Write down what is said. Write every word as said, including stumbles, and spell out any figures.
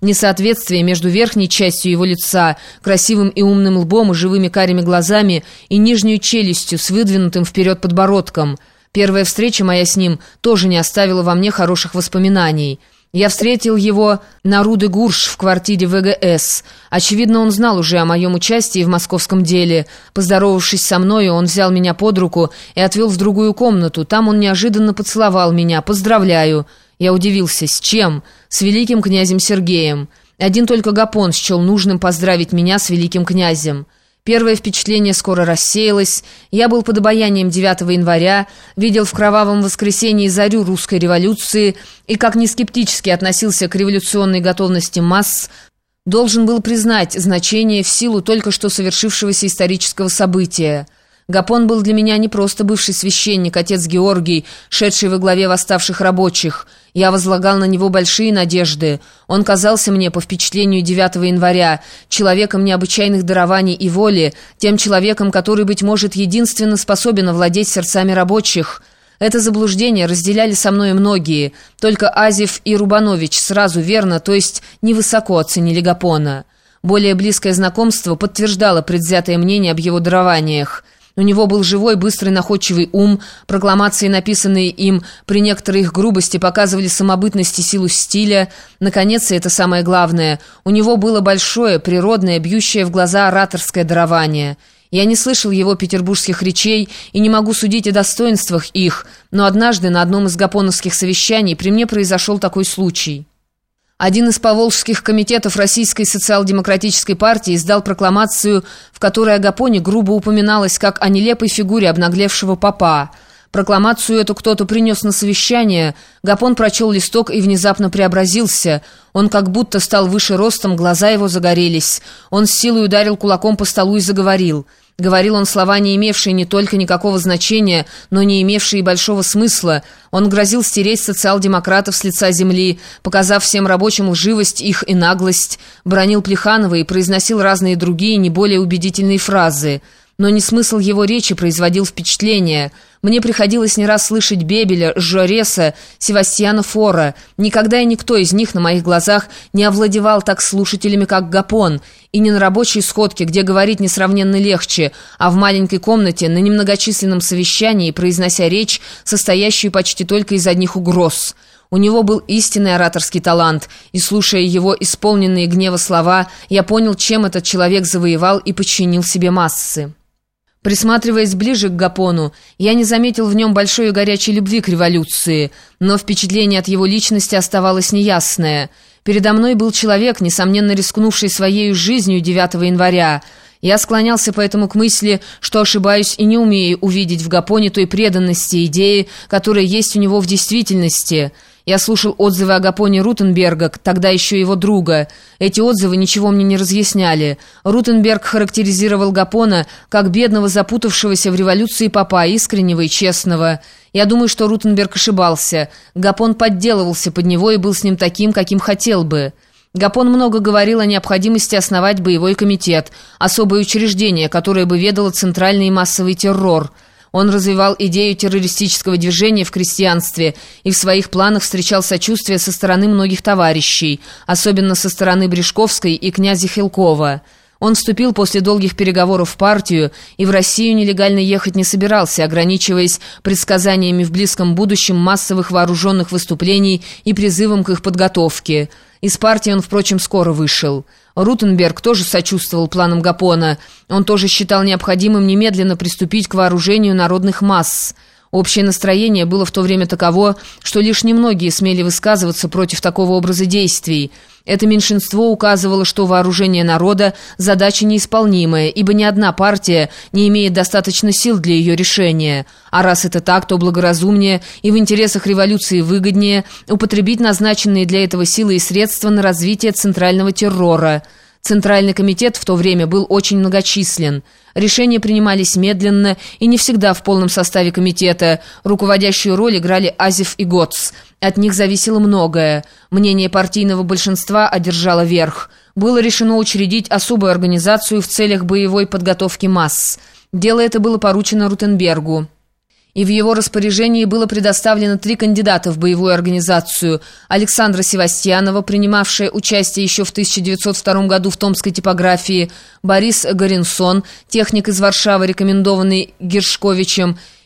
Несоответствие между верхней частью его лица, красивым и умным лбом и живыми карими глазами, и нижней челюстью с выдвинутым вперед подбородком. Первая встреча моя с ним тоже не оставила во мне хороших воспоминаний. Я встретил его на Ру-де-Гурш в квартире вэ гэ эс. Очевидно, он знал уже о моем участии в московском деле. Поздоровавшись со мною, он взял меня под руку и отвел в другую комнату. Там он неожиданно поцеловал меня. «Поздравляю!» Я удивился. «С чем?» «С великим князем Сергеем». Один только Гапон счел нужным поздравить меня с великим князем. Первое впечатление скоро рассеялось. Я был под обаянием девятого января, видел в кровавом воскресенье зарю русской революции и, как ни скептически относился к революционной готовности масс, должен был признать значение в силу только что совершившегося исторического события. Гапон был для меня не просто бывший священник, отец Георгий, шедший во главе восставших рабочих. Я возлагал на него большие надежды. Он казался мне, по впечатлению девятого января, человеком необычайных дарований и воли, тем человеком, который, быть может, единственно способен овладеть сердцами рабочих. Это заблуждение разделяли со мной многие. Только Азев и Рубанович сразу верно, то есть невысоко оценили Гапона. Более близкое знакомство подтверждало предвзятое мнение об его дарованиях. У него был живой, быстрый, находчивый ум, прокламации, написанные им при некоторой их грубости, показывали самобытность и силу стиля. Наконец, и это самое главное, у него было большое, природное, бьющее в глаза ораторское дарование. Я не слышал его петербургских речей и не могу судить о достоинствах их, но однажды на одном из гапоновских совещаний при мне произошел такой случай. Один из поволжских комитетов Российской социал-демократической партии издал прокламацию, в которой о Гапоне грубо упоминалось как о нелепой фигуре обнаглевшего попа. Прокламацию эту кто-то принес на совещание. Гапон прочел листок и внезапно преобразился. Он как будто стал выше ростом, глаза его загорелись. Он с силой ударил кулаком по столу и заговорил. Говорил он слова, не имевшие не только никакого значения, но не имевшие и большого смысла. Он грозил стереть социал-демократов с лица земли, показав всем рабочим лживость их и наглость, бранил Плеханова и произносил разные другие, не более убедительные фразы. Но не смысл его речи производил впечатление. Мне приходилось не раз слышать Бебеля, Жореса, Севастьяна Фора. Никогда и никто из них на моих глазах не овладевал так слушателями, как Гапон, и не на рабочей сходке, где говорить несравненно легче, а в маленькой комнате на немногочисленном совещании, произнося речь, состоящую почти только из одних угроз. У него был истинный ораторский талант, и, слушая его исполненные гнева слова, я понял, чем этот человек завоевал и подчинил себе массы. Присматриваясь ближе к Гапону, я не заметил в нем большой и горячей любви к революции, но впечатление от его личности оставалось неясное. Передо мной был человек, несомненно рискнувший своей жизнью девятого января. Я склонялся поэтому к мысли, что ошибаюсь и не умею увидеть в Гапоне той преданности идеи, которая есть у него в действительности. Я слушал отзывы о Гапоне Рутенберга, тогда еще его друга. Эти отзывы ничего мне не разъясняли. Рутенберг характеризировал Гапона как бедного, запутавшегося в революции попа, искреннего и честного. Я думаю, что Рутенберг ошибался. Гапон подделывался под него и был с ним таким, каким хотел бы. Гапон много говорил о необходимости основать боевой комитет, особое учреждение, которое бы ведало центральный и массовый террор. Он развивал идею террористического движения в крестьянстве и в своих планах встречал сочувствие со стороны многих товарищей, особенно со стороны Брешковской и князя Хилкова. Он вступил после долгих переговоров в партию и в Россию нелегально ехать не собирался, ограничиваясь предсказаниями в близком будущем массовых вооруженных выступлений и призывом к их подготовке. Из партии он, впрочем, скоро вышел. Рутенберг тоже сочувствовал планам Гапона. Он тоже считал необходимым немедленно приступить к вооружению народных масс. Общее настроение было в то время таково, что лишь немногие смели высказываться против такого образа действий. Это меньшинство указывало, что вооружение народа – задача неисполнимая, ибо ни одна партия не имеет достаточно сил для ее решения. А раз это так, то благоразумнее и в интересах революции выгоднее употребить назначенные для этого силы и средства на развитие центрального террора. Центральный комитет в то время был очень многочислен. Решения принимались медленно и не всегда в полном составе комитета. Руководящую роль играли Азев и Гоц. От них зависело многое. Мнение партийного большинства одержало верх. Было решено учредить особую организацию в целях боевой подготовки масс. Дело это было поручено Рутенбергу. и в его распоряжении было предоставлено три кандидата в боевую организацию: Александра Севастьянова, принимавшая участие еще в тысяча девятьсот втором году в томской типографии, Борис Горенсон, техник из Варшавы, рекомендованный Гершковичем,